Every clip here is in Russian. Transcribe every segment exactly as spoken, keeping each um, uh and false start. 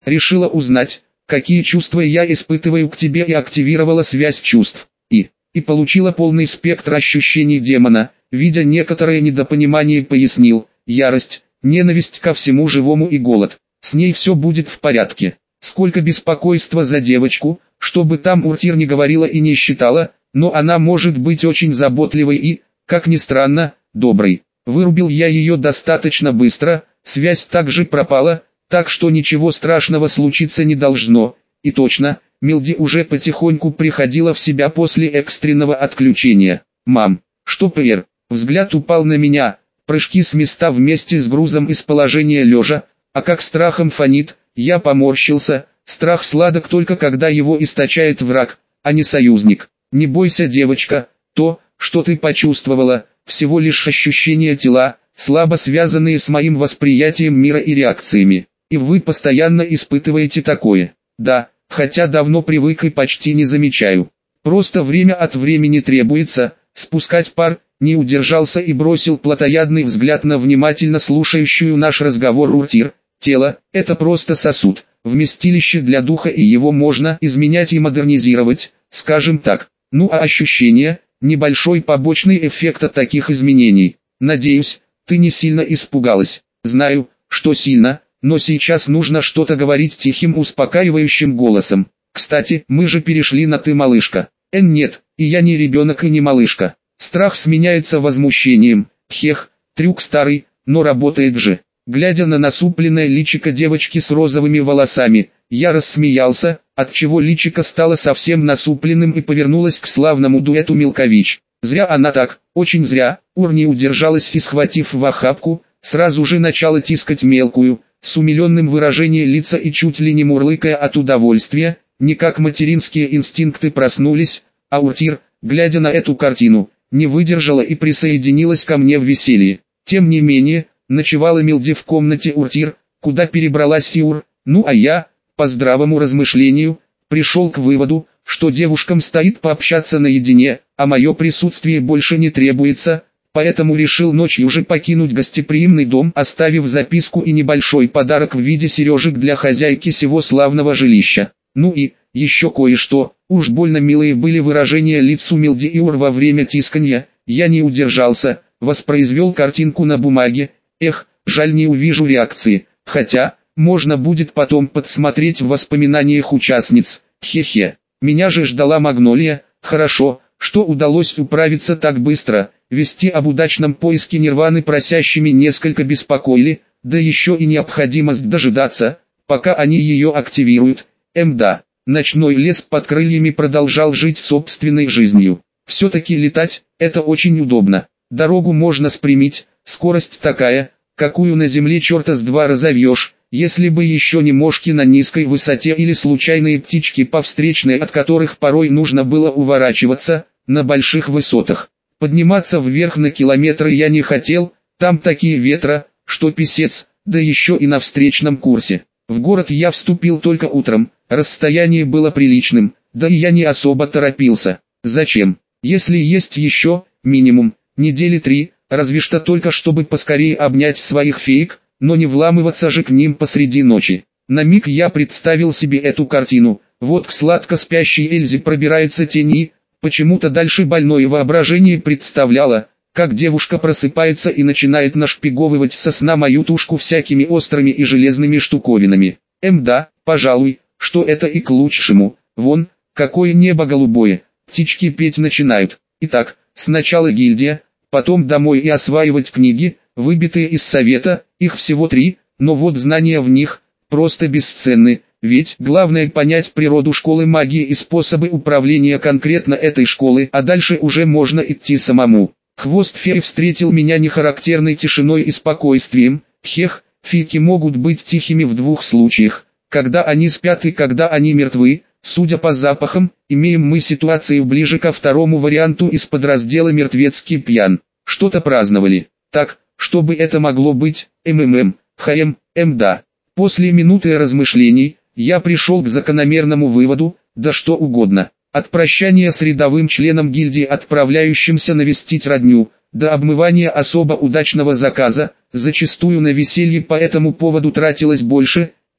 Решила узнать, какие чувства я испытываю к тебе, и активировала связь чувств. И, и получила полный спектр ощущений демона, видя некоторое недопонимание, пояснил: ярость, ненависть ко всему живому и голод. С ней все будет в порядке. Сколько беспокойства за девочку, что бы там Уртир не говорила и не считала, но она может быть очень заботливой и, как ни странно, доброй. Вырубил я ее достаточно быстро, связь также пропала, так что ничего страшного случиться не должно. И точно, Милди уже потихоньку приходила в себя после экстренного отключения. «Мам, что ПР?» Взгляд упал на меня, прыжки с места вместе с грузом из положения лежа, а как страхом фонит, я поморщился. Страх сладок только когда его источает враг, а не союзник. Не бойся, девочка, то, что ты почувствовала, всего лишь ощущения тела, слабо связанные с моим восприятием мира и реакциями. И вы постоянно испытываете такое. Да, хотя давно привык и почти не замечаю. Просто время от времени требуется спускать пар. Не удержался и бросил плотоядный взгляд на внимательно слушающую наш разговор Уртир. Тело – это просто сосуд, вместилище для духа, и его можно изменять и модернизировать, скажем так. Ну а ощущения – небольшой побочный эффект от таких изменений. Надеюсь, ты не сильно испугалась. Знаю, что сильно, но сейчас нужно что-то говорить тихим успокаивающим голосом. Кстати, мы же перешли на «ты», малышка. Эн, нет, и я не ребенок и не малышка. Страх сменяется возмущением. Хех, трюк старый, но работает же. Глядя на насупленное личико девочки с розовыми волосами, я рассмеялся, отчего личико стало совсем насупленным и повернулось к славному дуэту Милкович. Зря она так, очень зря. Ур не удержалась и, схватив в охапку, сразу же начала тискать мелкую, с умиленным выражением лица и чуть ли не мурлыкая от удовольствия. Никак материнские инстинкты проснулись, а Уртир, глядя на эту картину, не выдержала и присоединилась ко мне в веселье. Тем не менее, ночевала Милди в комнате Уртир, куда перебралась Фиур. Ну а я, по здравому размышлению, пришел к выводу, что девушкам стоит пообщаться наедине, а мое присутствие больше не требуется, поэтому решил ночью уже покинуть гостеприимный дом, оставив записку и небольшой подарок в виде сережек для хозяйки сего славного жилища. Ну и, еще кое-что, уж больно милые были выражения лиц у Милди и Ур во время тисканья. Я не удержался, воспроизвел картинку на бумаге. Эх, жаль, не увижу реакции, хотя, можно будет потом подсмотреть в воспоминаниях участниц. Хе-хе, меня же ждала Магнолия. Хорошо, что удалось управиться так быстро. Вести об удачном поиске Нирваны просящими несколько беспокоили, да еще и необходимость дожидаться, пока они ее активируют. Мда. Ночной лес под крыльями продолжал жить собственной жизнью. Все-таки летать – это очень удобно. Дорогу можно спрямить, скорость такая, какую на земле черта с два разовьешь, если бы еще не мошки на низкой высоте или случайные птички по встречной, от которых порой нужно было уворачиваться, на больших высотах. Подниматься вверх на километры я не хотел, там такие ветра, что писец, да еще и на встречном курсе. В город я вступил только утром, расстояние было приличным, да и я не особо торопился. Зачем? Если есть еще, минимум, недели три, разве что только чтобы поскорее обнять своих феек, но не вламываться же к ним посреди ночи. На миг я представил себе эту картину, вот к сладко спящей Эльзе пробирается тень и, почему-то дальше больное воображение представляло, как девушка просыпается и начинает нашпиговывать со сна мою тушку всякими острыми и железными штуковинами. Мда, пожалуй, что это и к лучшему. Вон, какое небо голубое, птички петь начинают. Итак, сначала гильдия, потом домой и осваивать книги, выбитые из совета, их всего три, но вот знания в них просто бесценны, ведь главное понять природу школы магии и способы управления конкретно этой школы, а дальше уже можно идти самому. Хвост феи встретил меня нехарактерной тишиной и спокойствием. Хех, фейки могут быть тихими в двух случаях, когда они спят и когда они мертвы. Судя по запахам, имеем мы ситуацию ближе ко второму варианту из подраздела «Мертвецкий пьян». Что-то праздновали. Так, что бы это могло быть? МММ, ХМ, МДА. После минуты размышлений, я пришел к закономерному выводу, да что угодно. От прощания с рядовым членом гильдии, отправляющимся навестить родню, до обмывания особо удачного заказа, зачастую на веселье по этому поводу тратилось больше,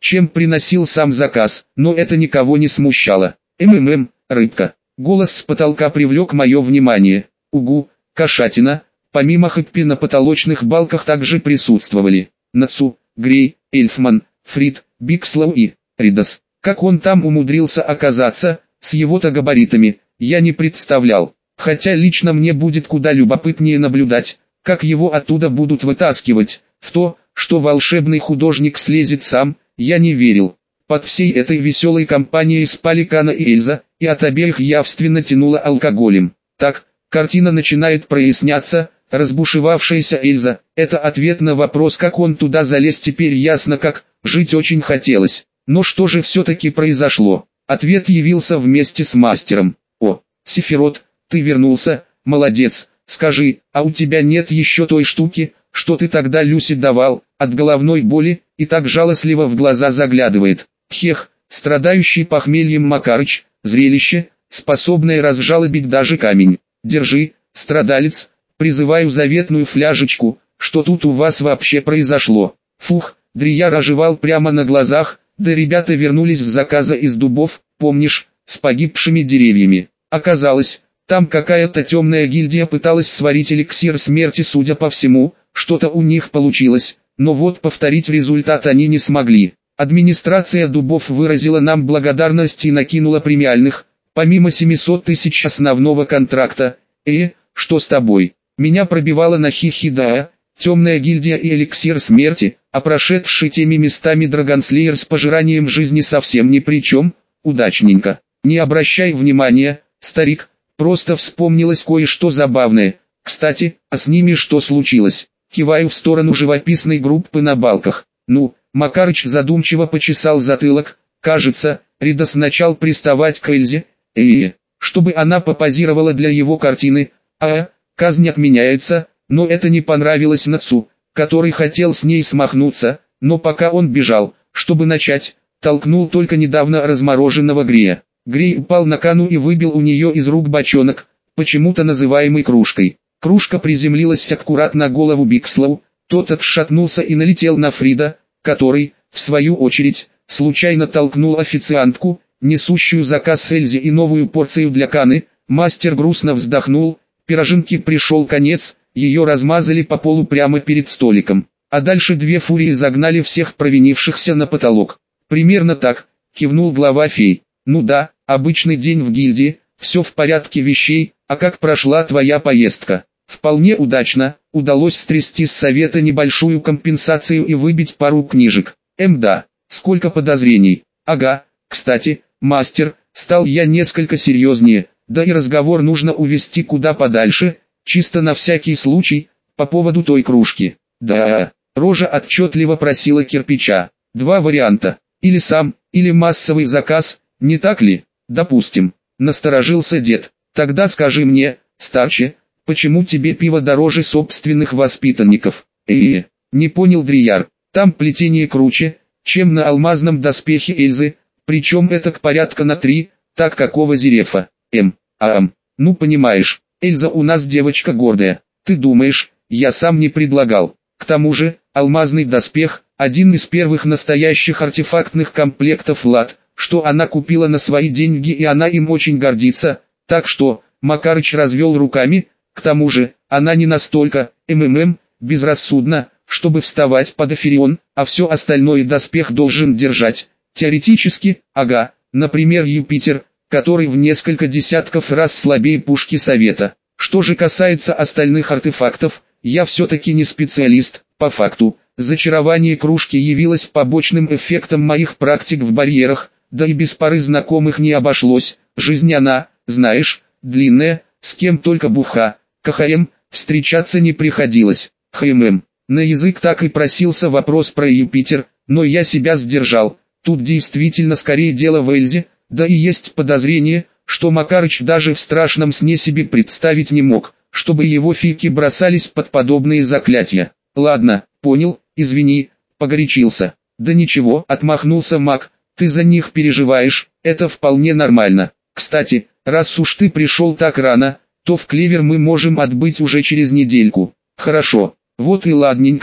чем приносил сам заказ, но это никого не смущало. «МММ, рыбка». Голос с потолка привлек мое внимание. «Угу, кошатина». Помимо Хэппи на потолочных балках также присутствовали Нацу, Грей, Эльфман, Фрид, Бикслоу и Ридос. Как он там умудрился оказаться, с его-то габаритами, я не представлял. Хотя лично мне будет куда любопытнее наблюдать, как его оттуда будут вытаскивать. В то, что волшебный художник слезет сам, я не верил. Под всей этой веселой компанией спали Кана и Эльза, и от обеих явственно тянуло алкоголем. Так, картина начинает проясняться. Разбушевавшаяся Эльза – это ответ на вопрос, как он туда залез. Теперь ясно как, жить очень хотелось. Но что же все-таки произошло? Ответ явился вместе с мастером. «О, Сефирот, ты вернулся, молодец. Скажи, а у тебя нет еще той штуки, что ты тогда Люси давал, от головной боли?» И так жалостливо в глаза заглядывает. Хех, страдающий похмельем Макарыч, зрелище, способное разжалобить даже камень. «Держи, страдалец, призываю заветную фляжечку, что тут у вас вообще произошло?» Фух, Дрияр оживал прямо на глазах. Да ребята вернулись с заказа из дубов, помнишь, с погибшими деревьями. Оказалось, там какая-то темная гильдия пыталась сварить эликсир смерти, судя по всему, что-то у них получилось, но вот повторить результат они не смогли. Администрация дубов выразила нам благодарность и накинула премиальных, помимо семисот тысяч основного контракта. «Э, что с тобой?» Меня пробивало на хихи-да, темная гильдия и эликсир смерти, а прошедший теми местами Драгонслеер с пожиранием жизни совсем ни при чем. Удачненько. Не обращай внимания, старик, просто вспомнилось кое-что забавное. Кстати, а с ними что случилось? Киваю в сторону живописной группы на балках. Ну, Макарыч задумчиво почесал затылок. Кажется, Ридос начал приставать к Эльзе, э, чтобы она попозировала для его картины. А, казнь отменяется, но это не понравилось Нацу, который хотел с ней смахнуться, но пока он бежал, чтобы начать, толкнул только недавно размороженного Грея. Грей упал на Кану и выбил у нее из рук бочонок, почему-то называемый кружкой. Кружка приземлилась аккурат на голову Бикслоу, тот отшатнулся и налетел на Фрида, который, в свою очередь, случайно толкнул официантку, несущую заказ Эльзе и новую порцию для Каны. Мастер грустно вздохнул, пироженке пришел конец, ее размазали по полу прямо перед столиком, а дальше две фурии загнали всех провинившихся на потолок. Примерно так, кивнул глава фей. Ну да, обычный день в гильдии, все в порядке вещей. А как прошла твоя поездка? Вполне удачно, удалось стрясти с совета небольшую компенсацию и выбить пару книжек. Эм да, сколько подозрений. Ага, кстати, мастер, стал я несколько серьезнее, да и разговор нужно увести куда подальше, чисто на всякий случай, по поводу той кружки. Да, Рожа отчетливо просила кирпича. Два варианта, или сам, или массовый заказ, не так ли? Допустим, насторожился дед. Тогда скажи мне, старче, почему тебе пиво дороже собственных воспитанников? Э, не понял Дрияр, там плетение круче, чем на алмазном доспехе Эльзы, причем это к порядка на три, так какого зерефа? М, ам, ну понимаешь, Эльза у нас девочка гордая, ты думаешь, я сам не предлагал. К тому же, алмазный доспех, один из первых настоящих артефактных комплектов лад, что она купила на свои деньги и она им очень гордится, так что, Макарыч развел руками, к тому же, она не настолько, ммм, безрассудна, чтобы вставать под Эфирион, а все остальное доспех должен держать. Теоретически, ага, например Юпитер, который в несколько десятков раз слабее пушки Совета. Что же касается остальных артефактов, я все-таки не специалист, по факту. Зачарование кружки явилось побочным эффектом моих практик в барьерах, да и без пары знакомых не обошлось. Жизнь она, знаешь, длинная, с кем только буха, КХМ, встречаться не приходилось. ХММ. На язык так и просился вопрос про Юпитер, но я себя сдержал. Тут действительно скорее дело в Эльзе, да и есть подозрение, что Макарыч даже в страшном сне себе представить не мог, чтобы его фики бросались под подобные заклятия. Ладно, понял, извини, погорячился. Да ничего, отмахнулся Мак, ты за них переживаешь, это вполне нормально. Кстати, раз уж ты пришел так рано, то в Клевер мы можем отбыть уже через недельку. Хорошо, вот и ладненько,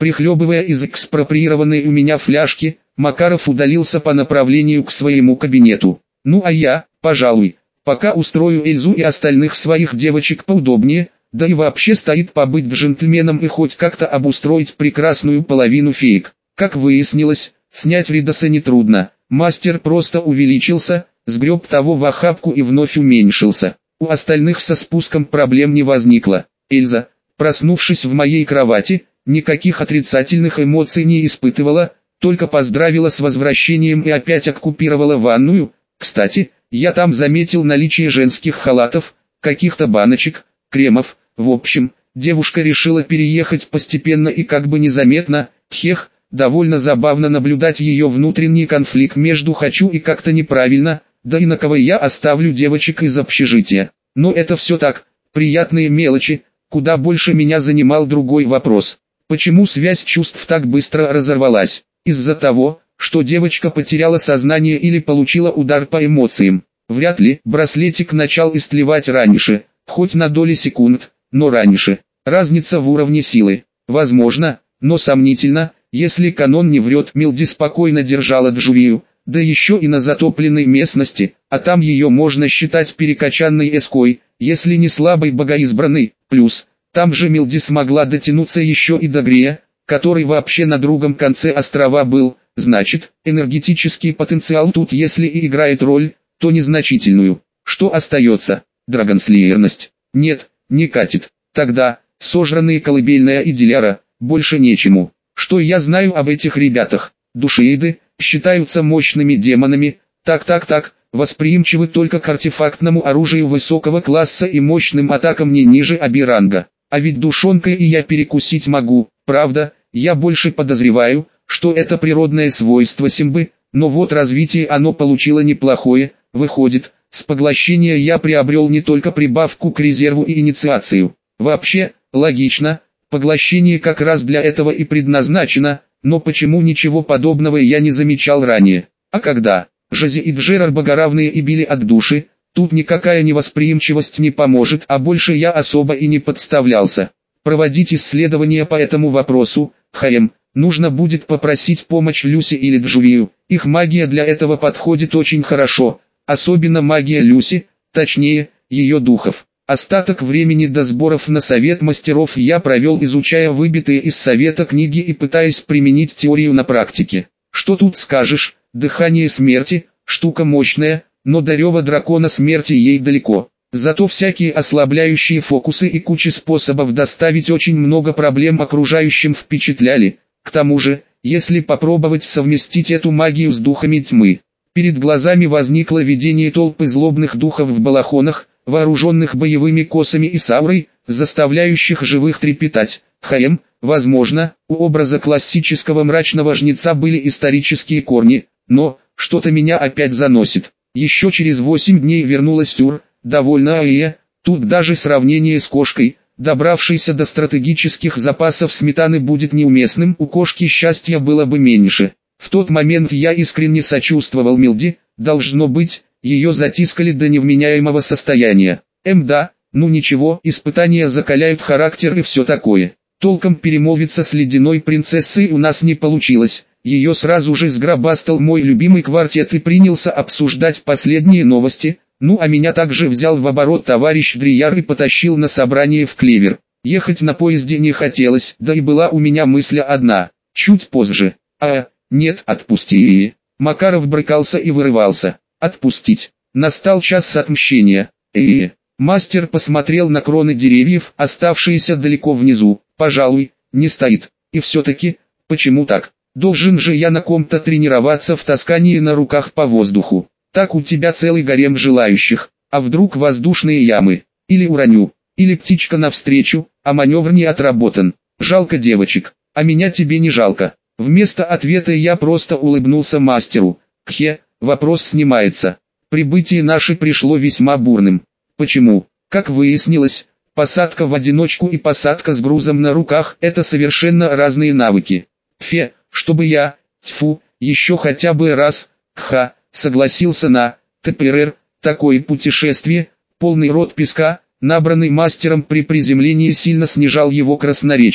Прихлебывая из экспроприированной у меня фляжки, Макаров удалился по направлению к своему кабинету. Ну а я, пожалуй, пока устрою Эльзу и остальных своих девочек поудобнее, да и вообще стоит побыть джентльменом и хоть как-то обустроить прекрасную половину феек. Как выяснилось, снять Ридоса нетрудно. Мастер просто увеличился, сгреб того в охапку и вновь уменьшился. У остальных со спуском проблем не возникло. Эльза, проснувшись в моей кровати, никаких отрицательных эмоций не испытывала, только поздравила с возвращением и опять оккупировала ванную. Кстати, я там заметил наличие женских халатов, каких-то баночек, кремов. В общем, девушка решила переехать постепенно и как бы незаметно. Хех, довольно забавно наблюдать ее внутренний конфликт между «хочу» и «как-то неправильно», да и на кого я оставлю девочек из общежития. Но это все так, приятные мелочи, куда больше меня занимал другой вопрос. Почему связь чувств так быстро разорвалась? Из-за того, что девочка потеряла сознание или получила удар по эмоциям. Вряд ли, браслетик начал истлевать раньше, хоть на доли секунд, но раньше. Разница в уровне силы. Возможно, но сомнительно, если канон не врет. Милди спокойно держала Джувию, да еще и на затопленной местности, а там ее можно считать перекачанной эской, если не слабой богоизбранной. Плюс, там же Милди смогла дотянуться еще и до Грея, который вообще на другом конце острова был. Значит, энергетический потенциал тут если и играет роль, то незначительную. Что остается? Драгонслеерность. Нет, не катит. Тогда, сожранные колыбельная и Диляра, больше нечему. Что я знаю об этих ребятах? Душеиды считаются мощными демонами, так-так-так, восприимчивы только к артефактному оружию высокого класса и мощным атакам не ниже Аби-ранга. А ведь душонкой и я перекусить могу, правда, я больше подозреваю, что это природное свойство Симбы, но вот развитие оно получило неплохое. Выходит, с поглощения я приобрел не только прибавку к резерву и инициацию. Вообще, логично, поглощение как раз для этого и предназначено, но почему ничего подобного я не замечал ранее? А когда Жази и Джерар богоравные и били от души, тут никакая невосприимчивость не поможет, а больше я особо и не подставлялся. Проводить исследования по этому вопросу, хм, нужно будет попросить помощь Люси или Джувию, их магия для этого подходит очень хорошо. Особенно магия Люси, точнее, ее духов. Остаток времени до сборов на совет мастеров я провел, изучая выбитые из совета книги и пытаясь применить теорию на практике. Что тут скажешь, дыхание смерти, штука мощная, но до рева дракона смерти ей далеко. Зато всякие ослабляющие фокусы и куча способов доставить очень много проблем окружающим впечатляли. К тому же, если попробовать совместить эту магию с духами тьмы, перед глазами возникло видение толпы злобных духов в балахонах, вооруженных боевыми косами и саурой, заставляющих живых трепетать. Хм, возможно, у образа классического мрачного жнеца были исторические корни, но, что-то меня опять заносит. Еще через восемь дней вернулась Тюр, довольно Аия, тут даже сравнение с кошкой, добравшейся до стратегических запасов сметаны, будет неуместным, у кошки счастья было бы меньше. В тот момент я искренне сочувствовал Милди, должно быть, ее затискали до невменяемого состояния. Эм да, ну ничего, испытания закаляют характер и все такое. Толком перемолвиться с ледяной принцессой у нас не получилось, ее сразу же сгробастал мой любимый квартет и принялся обсуждать последние новости, ну а меня также взял в оборот товарищ Дрияр и потащил на собрание в Клевер. Ехать на поезде не хотелось, да и была у меня мысль одна, чуть позже. А, нет, отпусти. Макаров брыкался и вырывался. Отпустить. Настал час отмщения. Э, мастер посмотрел на кроны деревьев, оставшиеся далеко внизу. Пожалуй, не стоит. И все-таки, почему так? Должен же я на ком-то тренироваться в таскании на руках по воздуху. Так у тебя целый гарем желающих. А вдруг воздушные ямы? Или уроню? Или птичка навстречу, а маневр не отработан? Жалко девочек. А меня тебе не жалко. Вместо ответа я просто улыбнулся мастеру. Кхе, вопрос снимается. Прибытие наше пришло весьма бурным. Почему? Как выяснилось, посадка в одиночку и посадка с грузом на руках – это совершенно разные навыки. Фе, чтобы я, тьфу, еще хотя бы раз, кха, согласился на ТПР, такое путешествие, полный рот песка, набранный мастером при приземлении, сильно снижал его красноречие.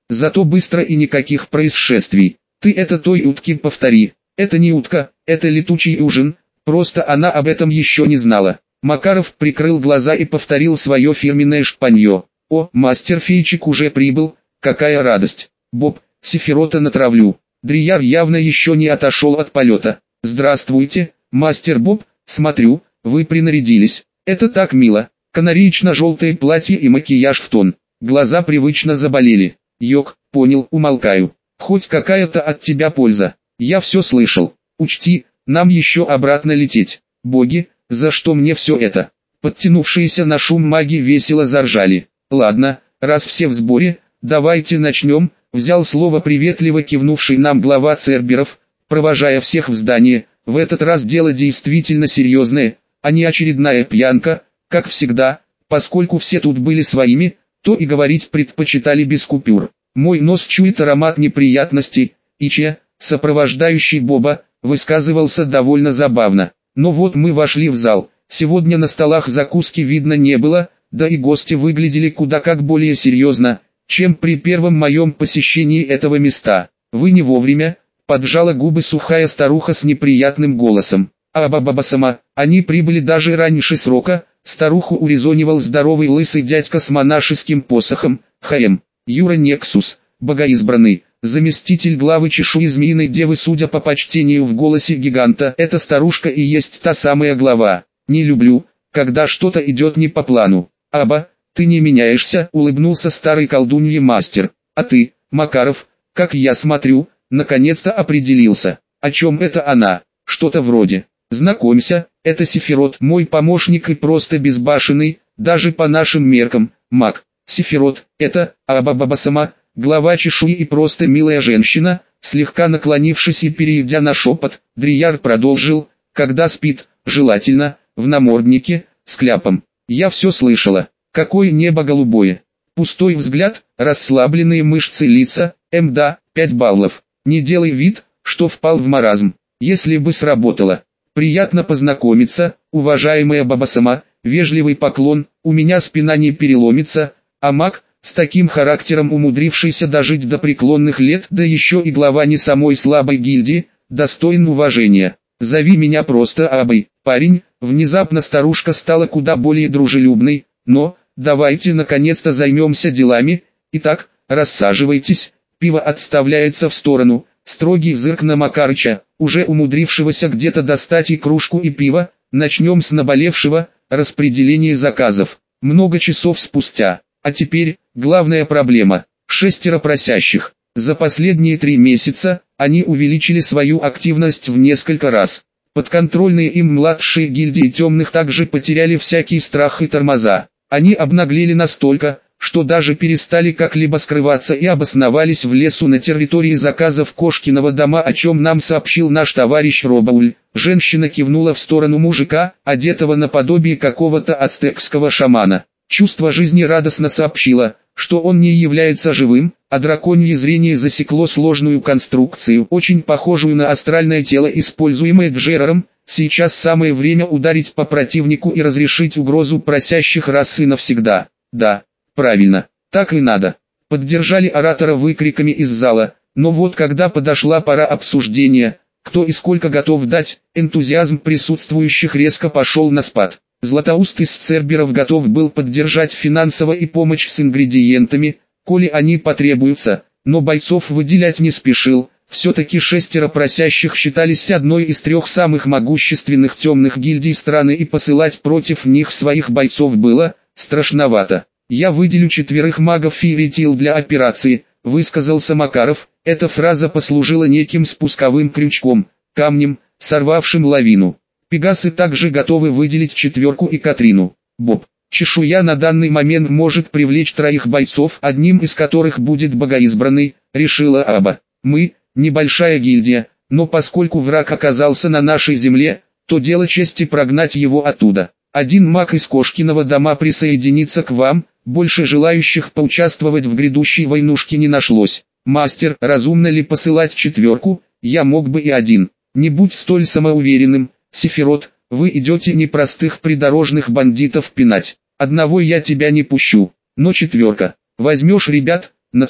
Зато быстро и никаких происшествий. Ты это той утке повтори. Это не утка, это летучий ужин, просто она об этом еще не знала. Макаров прикрыл глаза и повторил свое фирменное шпанье. О, мастер-фейчик уже прибыл, какая радость. Боб, Сефирота натравлю. Дрияр явно еще не отошел от полета. Здравствуйте, мастер Боб, смотрю, вы принарядились. Это так мило. Канареечно-желтое платье и макияж в тон. Глаза привычно заболели. Йок, понял, умолкаю. Хоть какая-то от тебя польза. Я все слышал. Учти, нам еще обратно лететь. Боги, за что мне все это? Подтянувшиеся на шум маги весело заржали. Ладно, раз все в сборе, давайте начнем, взял слово приветливо кивнувший нам глава Церберов, провожая всех в здание. В этот раз дело действительно серьезное, а не очередная пьянка, как всегда, поскольку все тут были своими, то и говорить предпочитали без купюр. Мой нос чует аромат неприятностей, и Че, сопровождающий Боба, высказывался довольно забавно. Но вот мы вошли в зал, сегодня на столах закуски видно не было, да и гости выглядели куда как более серьезно, чем при первом моем посещении этого места. Вы не вовремя, поджала губы сухая старуха с неприятным голосом. Абабабасама, они прибыли даже раньше срока, старуху урезонивал здоровый лысый дядька с монашеским посохом, Хаем. Юра Нексус, богоизбранный, заместитель главы чешуи змеиной девы, судя по почтению в голосе гиганта, эта старушка и есть та самая глава. Не люблю, когда что-то идет не по плану. Аба, ты не меняешься, улыбнулся старый колдунье мастер. А ты, Макаров, как я смотрю, наконец-то определился. О чем это она? Что-то вроде. Знакомься, это Сефирот, мой помощник и просто безбашенный, даже по нашим меркам, маг. Сефирот, это, Абабабасама, глава чешуи и просто милая женщина, слегка наклонившись и перейдя на шепот, Дрияр продолжил, когда спит, желательно, в наморднике, с кляпом. Я все слышала, какое небо голубое. Пустой взгляд, расслабленные мышцы лица, мда, пять баллов. Не делай вид, что впал в маразм, если бы сработало. Приятно познакомиться, уважаемая Бабасама, вежливый поклон, у меня спина не переломится. А маг, с таким характером умудрившийся дожить до преклонных лет, да еще и глава не самой слабой гильдии, достоин уважения. Зови меня просто Абой, парень. Внезапно старушка стала куда более дружелюбной, но, давайте наконец-то займемся делами. Итак, рассаживайтесь, пиво отставляется в сторону, строгий зырк на Макарыча, уже умудрившегося где-то достать и кружку и пиво. Начнем с наболевшего, распределения заказов. Много часов спустя. А теперь, главная проблема. Шестеро просящих. За последние три месяца, они увеличили свою активность в несколько раз. Подконтрольные им младшие гильдии темных также потеряли всякий страх и тормоза. Они обнаглели настолько, что даже перестали как-либо скрываться и обосновались в лесу на территории заказов Кошкиного дома, о чем нам сообщил наш товарищ Робауль. Женщина кивнула в сторону мужика, одетого наподобие какого-то ацтекского шамана. Чувство жизни радостно сообщило, что он не является живым, а драконье зрение засекло сложную конструкцию, очень похожую на астральное тело, используемое Джераром. Сейчас самое время ударить по противнику и разрешить угрозу просящих раз и навсегда. Да, правильно, так и надо. Поддержали оратора выкриками из зала, но вот когда подошла пора обсуждения, кто и сколько готов дать, энтузиазм присутствующих резко пошел на спад. Златоуст из Церберов готов был поддержать финансово и помочь с ингредиентами, коли они потребуются, но бойцов выделять не спешил. Все-таки шестеро просящих считались одной из трех самых могущественных темных гильдий страны, и посылать против них своих бойцов было страшновато. «Я выделю четверых магов Фейритил для операции», — высказался Макаров. Эта фраза послужила неким спусковым крючком, камнем, сорвавшим лавину. Пегасы также готовы выделить четверку и Катрину. Боб, чешуя на данный момент может привлечь троих бойцов, одним из которых будет богоизбранный, решила Аба. Мы, небольшая гильдия, но поскольку враг оказался на нашей земле, то дело чести прогнать его оттуда. Один маг из Кошкиного дома присоединится к вам, больше желающих поучаствовать в грядущей войнушке не нашлось. Мастер, разумно ли посылать четверку? Я мог бы и один. Не будь столь самоуверенным. Сефирот, вы идете не простых придорожных бандитов пинать. Одного я тебя не пущу, но четверка. Возьмешь ребят, Нацу,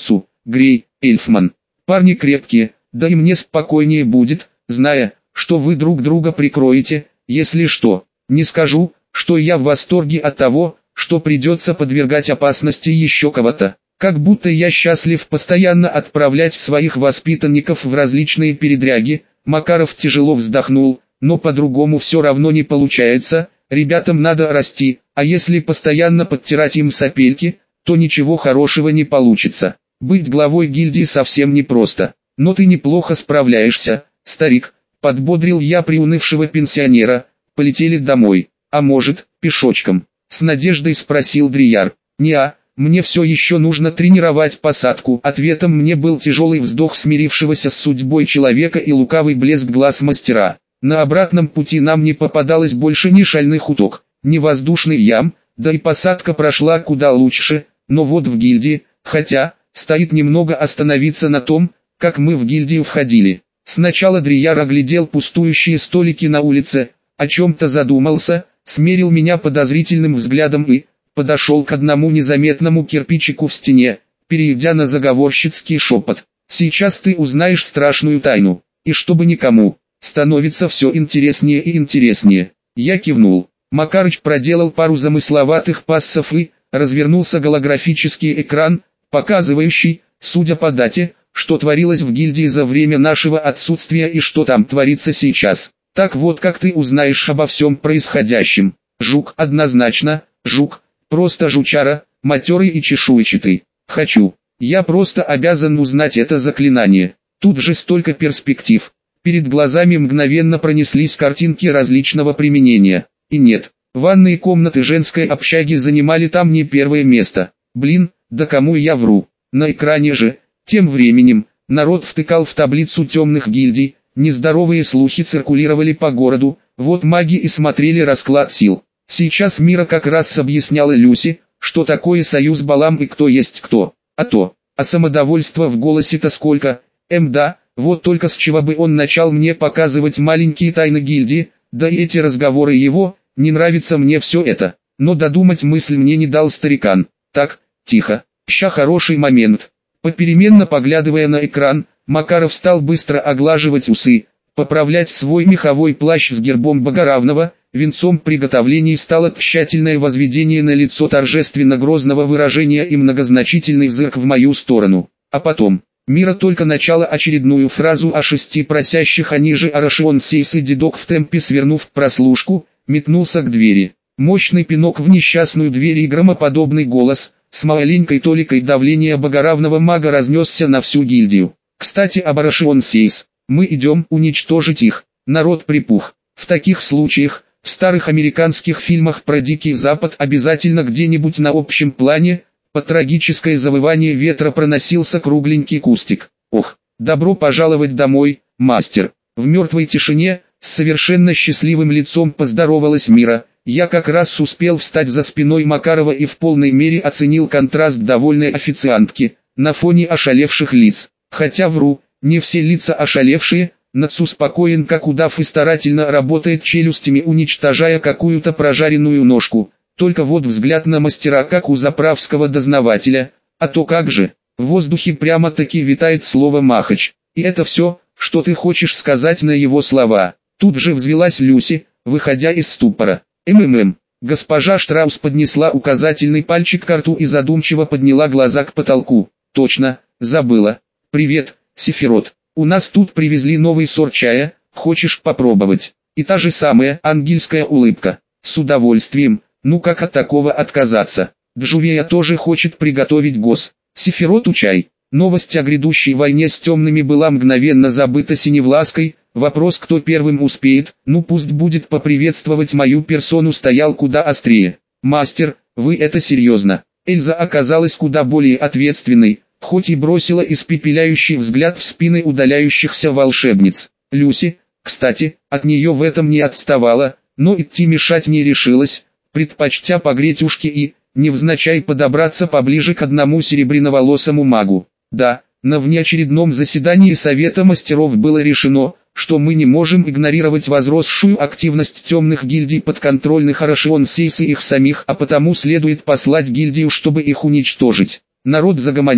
Грей, Эльфман. Парни крепкие, да и мне спокойнее будет, зная, что вы друг друга прикроете, если что. Не скажу, что я в восторге от того, что придется подвергать опасности еще кого-то. Как будто я счастлив постоянно отправлять своих воспитанников в различные передряги. Макаров тяжело вздохнул, но по-другому все равно не получается, ребятам надо расти, а если постоянно подтирать им сопельки, то ничего хорошего не получится. Быть главой гильдии совсем непросто, но ты неплохо справляешься, старик, подбодрил я приунывшего пенсионера. Полетели домой, а может, пешочком, с надеждой спросил Дрияр. Не-а, мне все еще нужно тренировать посадку. Ответом мне был тяжелый вздох смирившегося с судьбой человека и лукавый блеск глаз мастера. На обратном пути нам не попадалось больше ни шальных уток, ни воздушных ям, да и посадка прошла куда лучше, но вот в гильдии, хотя, стоит немного остановиться на том, как мы в гильдию входили. Сначала Дрияр оглядел пустующие столики на улице, о чем-то задумался, смерил меня подозрительным взглядом и подошел к одному незаметному кирпичику в стене, перейдя на заговорщицкий шепот. «Сейчас ты узнаешь страшную тайну, и чтобы никому, становится все интереснее и интереснее». Я кивнул. Макарыч проделал пару замысловатых пассов и развернулся голографический экран, показывающий, судя по дате, что творилось в гильдии за время нашего отсутствия и что там творится сейчас. Так вот, как ты узнаешь обо всем происходящем. Жук однозначно, жук, просто жучара, матерый и чешуйчатый. Хочу. Я просто обязан узнать это заклинание. Тут же столько перспектив. Перед глазами мгновенно пронеслись картинки различного применения. И нет, ванные комнаты женской общаги занимали там не первое место. Блин, да кому я вру. На экране же, тем временем, народ втыкал в таблицу темных гильдий. Нездоровые слухи циркулировали по городу, вот маги и смотрели расклад сил. Сейчас Мира как раз объясняла Люси, что такое союз Балам и кто есть кто. А то, а самодовольство в голосе-то сколько, эм да, вот только с чего бы он начал мне показывать маленькие тайны гильдии, да и эти разговоры его, не нравится мне все это. Но додумать мысль мне не дал старикан. Так, тихо, ща хороший момент. Попеременно поглядывая на экран, Макаров стал быстро оглаживать усы, поправлять свой меховой плащ с гербом Богоравного. Венцом приготовлений стало тщательное возведение на лицо торжественно-грозного выражения и многозначительный зырк в мою сторону. А потом, Мира только начала очередную фразу о шести просящих, они же Арашион Сейс и дедок в темпе свернув прослушку, метнулся к двери. Мощный пинок в несчастную дверь и громоподобный голос, с маленькой толикой давления богоравного мага разнесся на всю гильдию. Кстати, об Арашион Сейс, мы идем уничтожить их. Народ припух. В таких случаях, в старых американских фильмах про Дикий Запад обязательно где-нибудь на общем плане, под трагическое завывание ветра проносился кругленький кустик. Ох, добро пожаловать домой, мастер. В мертвой тишине, с совершенно счастливым лицом поздоровалась Мира. Я как раз успел встать за спиной Макарова и в полной мере оценил контраст довольной официантки, на фоне ошалевших лиц. Хотя вру, не все лица ошалевшие, Нацу спокоен как удав и старательно работает челюстями, уничтожая какую-то прожаренную ножку. Только вот взгляд на мастера как у заправского дознавателя, а то как же, в воздухе прямо-таки витает слово «махач». И это все, что ты хочешь сказать на его слова. Тут же взвилась Люси, выходя из ступора. МММ. Госпожа Штраус поднесла указательный пальчик к рту и задумчиво подняла глаза к потолку. Точно, забыла. Привет, Сефирот. У нас тут привезли новый сорт чая, хочешь попробовать? И та же самая ангельская улыбка. С удовольствием, ну как от такого отказаться? Джувея тоже хочет приготовить гос. Сефироту чай. Новость о грядущей войне с темными была мгновенно забыта Синевлаской. Вопрос, кто первым успеет, ну пусть будет поприветствовать мою персону, стоял куда острее. Мастер, вы это серьезно? Эльза оказалась куда более ответственной, хоть и бросила испепеляющий взгляд в спины удаляющихся волшебниц. Люси, кстати, от нее в этом не отставала, но идти мешать не решилась, предпочтя погреть ушки и, невзначай подобраться поближе к одному серебряноволосому магу. Да, на внеочередном заседании Совета мастеров было решено, что мы не можем игнорировать возросшую активность темных гильдий подконтрольных Арашион Сейс и их самих, а потому следует послать гильдию, чтобы их уничтожить. Народ загомонил.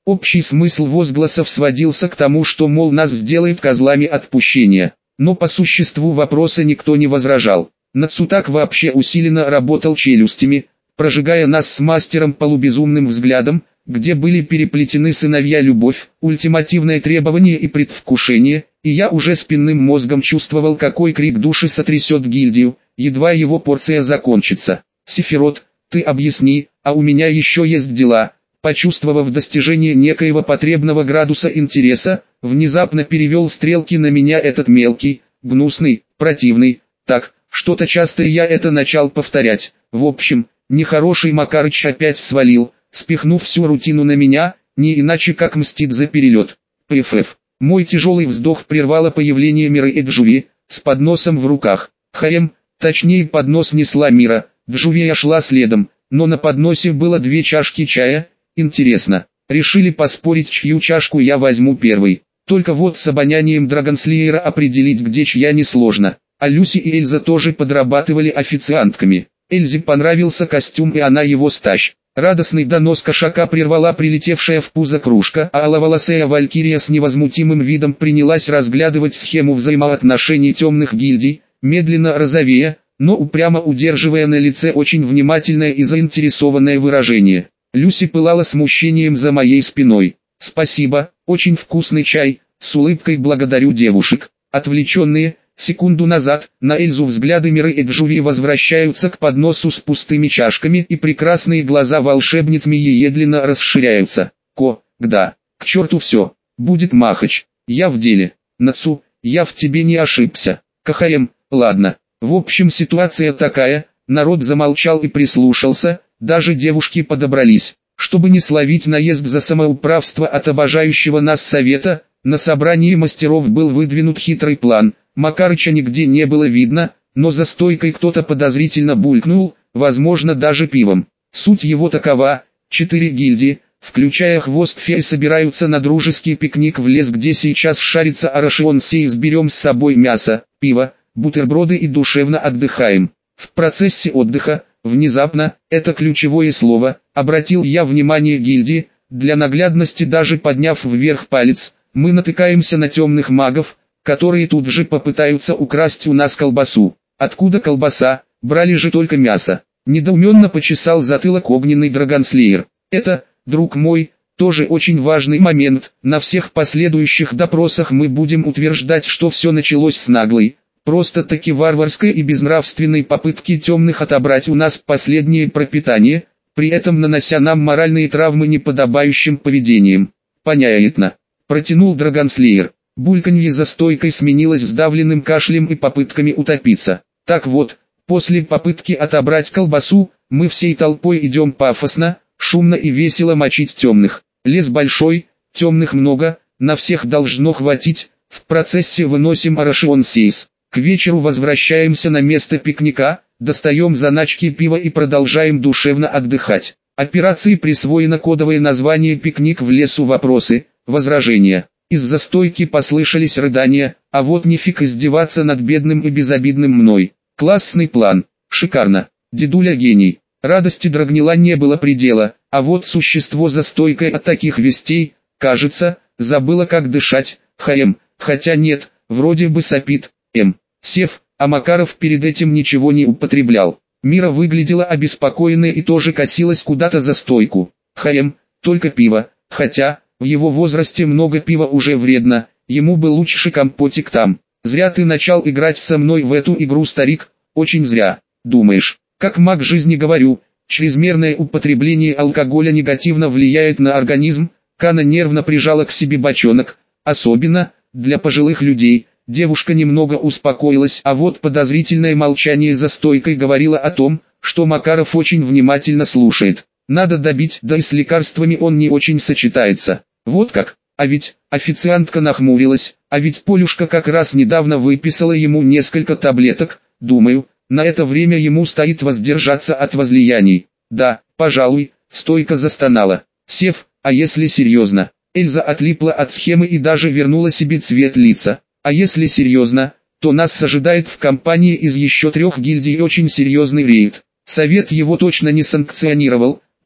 Общий смысл возгласов сводился к тому, что, мол, нас сделают козлами отпущения. Но по существу вопроса никто не возражал. Нацутак вообще усиленно работал челюстями, прожигая нас с мастером полубезумным взглядом, где были переплетены сыновья любовь, ультимативное требование и предвкушение, и я уже спинным мозгом чувствовал, какой крик души сотрясет гильдию, едва его порция закончится. «Сефирот, ты объясни, а у меня еще есть дела». Почувствовав достижение некоего потребного градуса интереса, внезапно перевел стрелки на меня этот мелкий, гнусный, противный. Так, что-то часто я это начал повторять. В общем, нехороший Макарыч опять свалил, спихнув всю рутину на меня, не иначе как мстит за перелет. ПФФ. Мой тяжелый вздох прервало появление Миры и Джуви, с подносом в руках. Хаем, точнее поднос несла Мира, Джуви я шла следом, но на подносе было две чашки чая. Интересно, решили поспорить, чью чашку я возьму первой. Только вот с обонянием Драгонслеера определить, где чья, несложно. А Люси и Эльза тоже подрабатывали официантками. Эльзе понравился костюм, и она его стащ. Радостный донос кошака прервала прилетевшая в пузо кружка, а аловолосая валькирия с невозмутимым видом принялась разглядывать схему взаимоотношений темных гильдий, медленно розовея, но упрямо удерживая на лице очень внимательное и заинтересованное выражение. Люси пылала смущением за моей спиной. «Спасибо, очень вкусный чай, с улыбкой благодарю девушек». Отвлеченные, секунду назад, на Эльзу взгляды Миры и Джуви возвращаются к подносу с пустыми чашками, и прекрасные глаза волшебниц медленно расширяются. «Ко, гда, к черту все, будет махач, я в деле. Нацу, я в тебе не ошибся. КХМ, ладно». В общем, ситуация такая, народ замолчал и прислушался. Даже девушки подобрались. Чтобы не словить наезд за самоуправство от обожающего нас совета, на собрании мастеров был выдвинут хитрый план. Макарыча нигде не было видно, но за стойкой кто-то подозрительно булькнул, возможно даже пивом. Суть его такова: четыре гильдии, включая хвост феи, собираются на дружеский пикник в лес, где сейчас шарится Арашион Сейс. Берем с собой мясо, пиво, бутерброды и душевно отдыхаем. В процессе отдыха, внезапно, это ключевое слово, обратил я внимание гильдии, для наглядности даже подняв вверх палец, мы натыкаемся на темных магов, которые тут же попытаются украсть у нас колбасу. Откуда колбаса? Брали же только мясо. Недоуменно почесал затылок огненный Драгонслеер. Это, друг мой, тоже очень важный момент. На всех последующих допросах мы будем утверждать, что все началось с наглой, просто-таки варварской и безнравственной попытки темных отобрать у нас последнее пропитание, при этом нанося нам моральные травмы неподобающим поведением. Понятно. Протянул Драгонслеер. Бульканье за стойкой сменилось сдавленным кашлем и попытками утопиться. Так вот, после попытки отобрать колбасу, мы всей толпой идем пафосно, шумно и весело мочить темных. Лес большой, темных много, на всех должно хватить, в процессе выносим Арашион Сейс. К вечеру возвращаемся на место пикника, достаем заначки пива и продолжаем душевно отдыхать. Операции присвоено кодовое название «Пикник в лесу». Вопросы, возражения. Из-за стойки послышались рыдания, а вот нифиг издеваться над бедным и безобидным мной. Классный план, шикарно, дедуля гений. Радости Драгнила не было предела, а вот существо за стойкой от таких вестей, кажется, забыло как дышать. ХМ, хотя нет, вроде бы сопит. М. Сев, а Макаров перед этим ничего не употреблял. Мира выглядела обеспокоенной и тоже косилась куда-то за стойку. ХМ, только пиво, хотя, в его возрасте много пива уже вредно, ему бы лучше компотик там. Зря ты начал играть со мной в эту игру, старик, очень зря. Думаешь, как маг жизни говорю, чрезмерное употребление алкоголя негативно влияет на организм. Кана нервно прижала к себе бочонок, особенно, для пожилых людей. Девушка немного успокоилась, а вот подозрительное молчание за стойкой говорило о том, что Макаров очень внимательно слушает. Надо добить, да и с лекарствами он не очень сочетается. Вот как, а ведь, официантка нахмурилась, а ведь Полюшка как раз недавно выписала ему несколько таблеток, думаю, на это время ему стоит воздержаться от возлияний. Да, пожалуй, стойка застонала. Сев, а если серьезно? Эльза отлипла от схемы и даже вернула себе цвет лица. А если серьезно, то нас ожидает в компании из еще трех гильдий очень серьезный рейд. Совет его точно не санкционировал,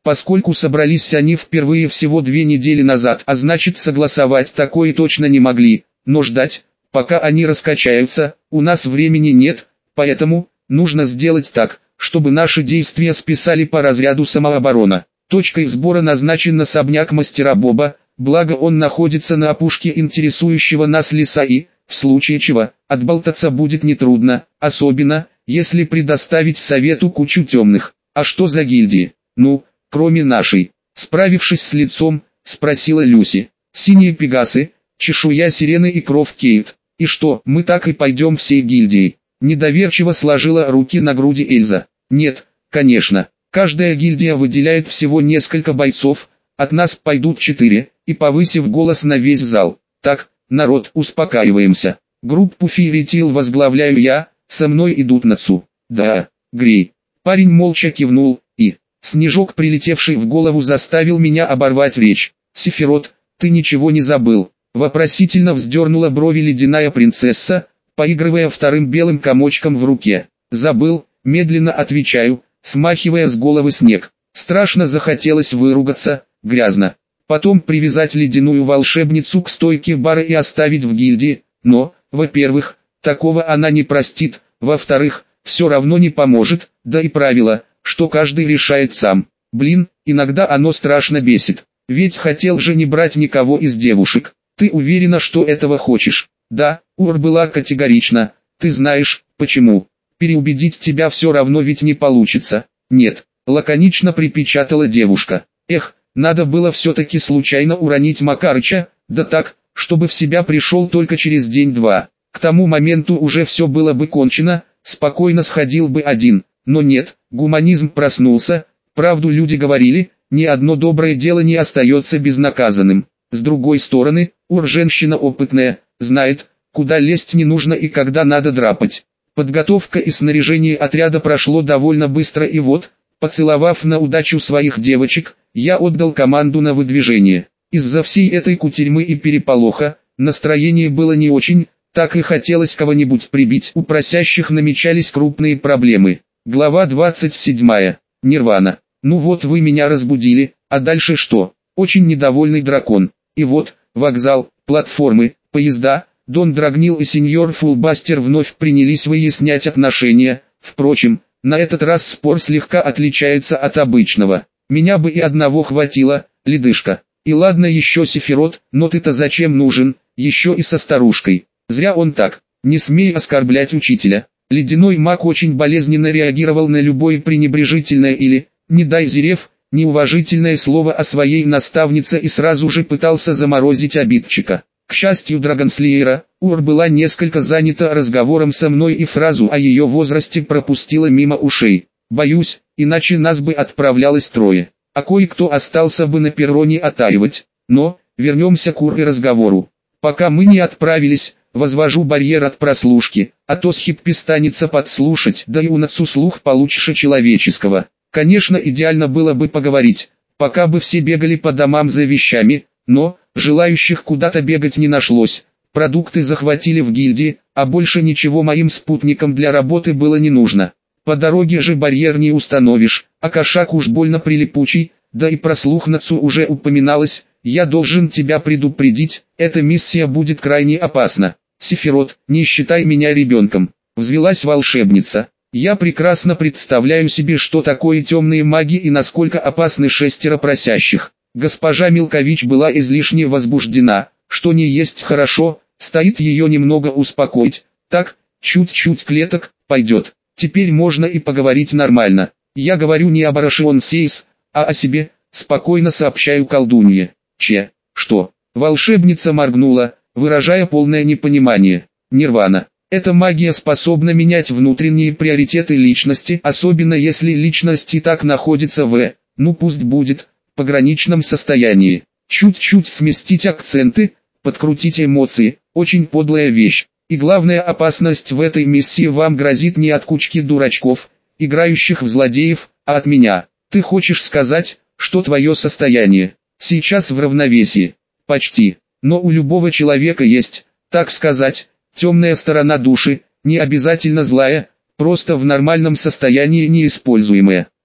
Поскольку собрались они впервые всего две недели назад, а значит согласовать такое точно не могли, но ждать, пока они раскачаются, у нас времени нет, поэтому нужно сделать так, чтобы наши действия списали по разряду самооборона. Точкой сбора назначен особняк мастера Боба, благо он находится на опушке интересующего нас леса и, в случае чего, отболтаться будет нетрудно, особенно, если предоставить совету кучу темных. А что за гильдии? Ну, кроме нашей. Справившись с лицом, спросила Люси. Синие пегасы, чешуя сирены и кров Кейт. И что, мы так и пойдем всей гильдией? Недоверчиво сложила руки на груди Эльза. Нет, конечно. Каждая гильдия выделяет всего несколько бойцов, от нас пойдут четыре, и повысив голос на весь зал. Так, народ, успокаиваемся. Группу Фиретил возглавляю я, со мной идут Нацу. Да, Грей. Парень молча кивнул, и снежок, прилетевший в голову, заставил меня оборвать речь. Сефирот, ты ничего не забыл? Вопросительно вздернула брови ледяная принцесса, поигрывая вторым белым комочком в руке. Забыл, медленно отвечаю, смахивая с головы снег. Страшно захотелось выругаться, грязно. Потом привязать ледяную волшебницу к стойке бара и оставить в гильдии, но, во-первых, такого она не простит, во-вторых, все равно не поможет, да и правило, что каждый решает сам. Блин, иногда оно страшно бесит. Ведь хотел же не брать никого из девушек. Ты уверена, что этого хочешь? Да, Ур была категорична. Ты знаешь, почему? Переубедить тебя все равно ведь не получится. Нет, лаконично припечатала девушка. Эх, надо было все-таки случайно уронить Макарыча, да так, чтобы в себя пришел только через день-два. К тому моменту уже все было бы кончено, спокойно сходил бы один. Но нет, гуманизм проснулся, правду люди говорили, ни одно доброе дело не остается безнаказанным. С другой стороны, Ур женщина опытная, знает, куда лезть не нужно и когда надо драпать. Подготовка и снаряжение отряда прошло довольно быстро, и вот, поцеловав на удачу своих девочек, я отдал команду на выдвижение. Из-за всей этой кутерьмы и переполоха, настроение было не очень, так и хотелось кого-нибудь прибить. У просящих намечались крупные проблемы. Глава двадцать седьмая. Нирвана. Ну вот вы меня разбудили, а дальше что? Очень недовольный дракон. И вот, вокзал, платформы, поезда, Дон Драгнил и сеньор Фулбастер вновь принялись выяснять отношения. Впрочем, на этот раз спор слегка отличается от обычного. Меня бы и одного хватило, ледышка. И ладно еще Сефирот, но ты-то зачем нужен, еще и со старушкой. Зря он так. Не смей оскорблять учителя. Ледяной маг очень болезненно реагировал на любое пренебрежительное или, не дай зерев, неуважительное слово о своей наставнице и сразу же пытался заморозить обидчика. К счастью Драгонслеера, Ур была несколько занята разговором со мной и фразу о ее возрасте пропустила мимо ушей. Боюсь, иначе нас бы отправлялось трое, а кое-кто остался бы на перроне оттаивать. Но, вернемся к Ур и разговору. Пока мы не отправились, возвожу барьер от прослушки, а то Схиппи станется подслушать, да и у Нацу слух получше человеческого. Конечно, идеально было бы поговорить, пока бы все бегали по домам за вещами, но, желающих куда-то бегать не нашлось. Продукты захватили в гильдии, а больше ничего моим спутникам для работы было не нужно. По дороге же барьер не установишь, а кошак уж больно прилипучий, да и про слух Нацу уже упоминалось. Я должен тебя предупредить, эта миссия будет крайне опасна. Сефирот, не считай меня ребенком. Взвелась волшебница. Я прекрасно представляю себе, что такое темные маги и насколько опасны шестеро просящих. Госпожа Милкович была излишне возбуждена, что не есть хорошо, стоит ее немного успокоить. Так, чуть-чуть клеток, пойдет. Теперь можно и поговорить нормально. Я говорю не об Арашион Сейс, а о себе, спокойно сообщаю колдунье. Че, что? Волшебница моргнула, выражая полное непонимание. Нирвана. Эта магия способна менять внутренние приоритеты личности, особенно если личность и так находится в, ну пусть будет, пограничном состоянии. Чуть-чуть сместить акценты, подкрутить эмоции, очень подлая вещь. И главная опасность в этой миссии вам грозит не от кучки дурачков, играющих в злодеев, а от меня. Ты хочешь сказать, что твое состояние сейчас в равновесии? Почти. Но у любого человека есть, так сказать, темная сторона души, не обязательно злая, просто в нормальном состоянии неиспользуемая.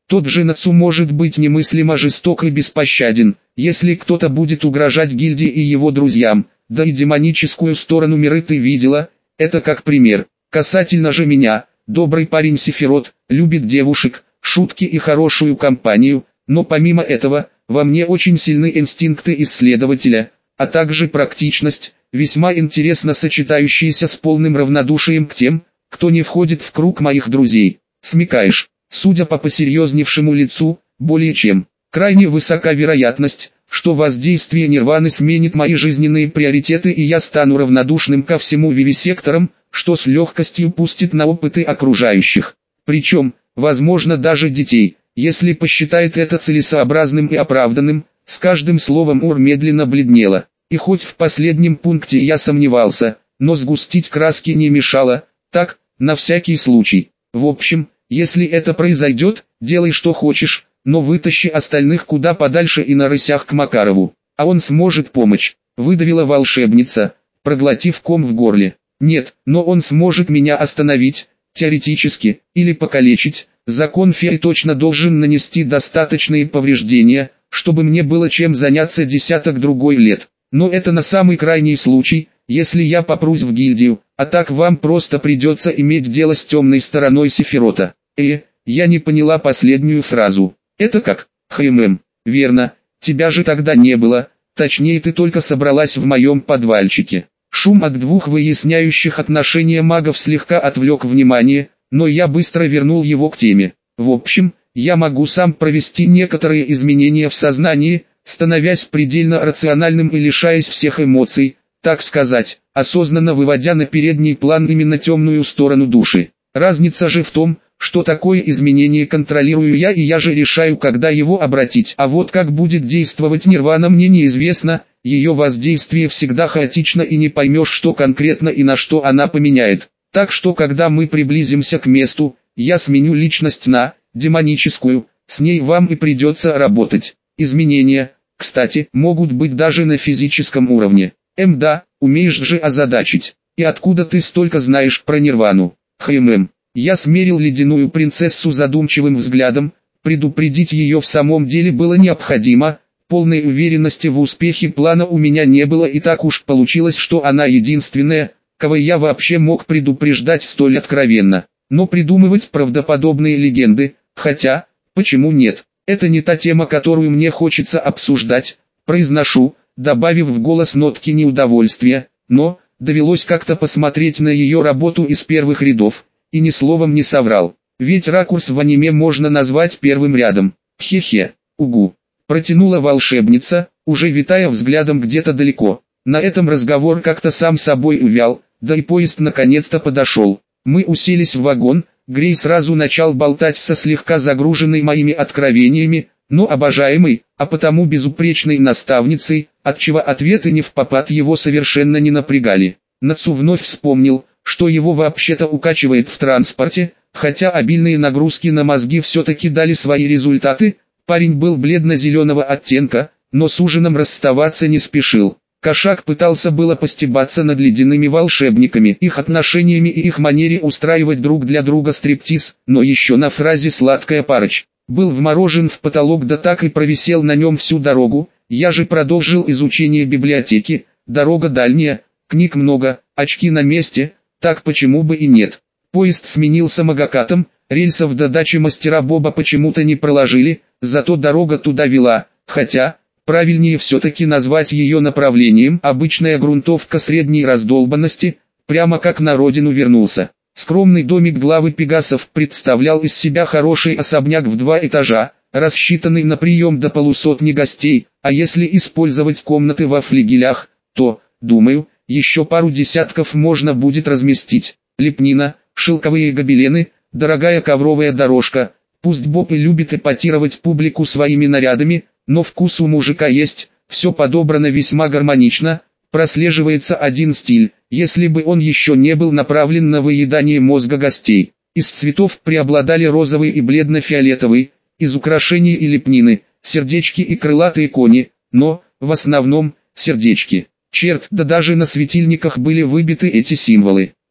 Тот же Нацу может быть немыслимо жесток и беспощаден, если кто-то будет угрожать гильдии и его друзьям, да и демоническую сторону Миры ты видела, это как пример. Касательно же меня, добрый парень Сефирот, любит девушек, шутки и хорошую компанию, но помимо этого, во мне очень сильны инстинкты исследователя, а также практичность, весьма интересно сочетающиеся с полным равнодушием к тем, кто не входит в круг моих друзей. Смекаешь, судя по посерьезневшему лицу, более чем. Крайне высока вероятность, что воздействие нирваны сменит мои жизненные приоритеты и я стану равнодушным ко всему вивисекторам, что с легкостью пустит на опыты окружающих. Причем, возможно даже детей, если посчитает это целесообразным и оправданным. С каждым словом Ур медленно бледнела, и хоть в последнем пункте я сомневался, но сгустить краски не мешало, так, на всякий случай. В общем, если это произойдет, делай что хочешь, но вытащи остальных куда подальше и на рысях к Макарову, а он сможет помочь, выдавила волшебница, проглотив ком в горле. Нет, но он сможет меня остановить, теоретически, или покалечить. Закон феи точно должен нанести достаточные повреждения, чтобы мне было чем заняться десяток другой лет. Но это на самый крайний случай, если я попрусь в гильдию, а так вам просто придется иметь дело с темной стороной Сефирота. Э, я не поняла последнюю фразу. Это как? Хм, верно, тебя же тогда не было, точнее ты только собралась в моем подвальчике. Шум от двух выясняющих отношения магов слегка отвлек внимание, но я быстро вернул его к теме. В общем, я могу сам провести некоторые изменения в сознании, становясь предельно рациональным и лишаясь всех эмоций, так сказать, осознанно выводя на передний план именно темную сторону души. Разница же в том, что такое изменение контролирую я и я же решаю, когда его обратить. А вот как будет действовать нирвана мне неизвестно, ее воздействие всегда хаотично и не поймешь, что конкретно и на что она поменяет. Так что когда мы приблизимся к месту, я сменю личность на демоническую, с ней вам и придется работать. Изменения, кстати, могут быть даже на физическом уровне. Эм да, умеешь же озадачить. И откуда ты столько знаешь про нирвану? Хм, я смерил ледяную принцессу задумчивым взглядом, предупредить ее в самом деле было необходимо, полной уверенности в успехе плана у меня не было и так уж получилось, что она единственная, кого я вообще мог предупреждать столь откровенно. Но придумывать правдоподобные легенды, хотя, почему нет, это не та тема, которую мне хочется обсуждать, произношу, добавив в голос нотки неудовольствия, но, довелось как-то посмотреть на ее работу из первых рядов, и ни словом не соврал, ведь ракурс в аниме можно назвать первым рядом. Хе-хе, угу, протянула волшебница, уже витая взглядом где-то далеко. На этом разговор как-то сам собой увял, да и поезд наконец-то подошел. Мы уселись в вагон, Грей сразу начал болтать со слегка загруженной моими откровениями, но обожаемой, а потому безупречной наставницей, отчего ответы не впопад его совершенно не напрягали. Нацу вновь вспомнил, что его вообще-то укачивает в транспорте, хотя обильные нагрузки на мозги все-таки дали свои результаты. Парень был бледно-зеленого оттенка, но с ужином расставаться не спешил. Кошак пытался было постебаться над ледяными волшебниками, их отношениями и их манере устраивать друг для друга стриптиз, но еще на фразе «сладкая парочь» был вморожен в потолок, да так и провисел на нем всю дорогу. Я же продолжил изучение библиотеки, дорога дальняя, книг много, очки на месте, так почему бы и нет. Поезд сменился магакатом, рельсов до дачи мастера Боба почему-то не проложили, зато дорога туда вела, хотя... правильнее все-таки назвать ее направлением, обычная грунтовка средней раздолбанности, прямо как на родину вернулся. Скромный домик главы Пегасов представлял из себя хороший особняк в два этажа, рассчитанный на прием до полусотни гостей, а если использовать комнаты во флигелях, то, думаю, еще пару десятков можно будет разместить. Лепнина, шелковые гобелены, дорогая ковровая дорожка, пусть Боб и любит эпатировать публику своими нарядами, но вкус у мужика есть, все подобрано весьма гармонично, прослеживается один стиль, если бы он еще не был направлен на выедание мозга гостей. Из цветов преобладали розовый и бледно-фиолетовый, из украшений и лепнины, сердечки и крылатые кони, но, в основном, сердечки. Черт, да даже на светильниках были выбиты эти символы.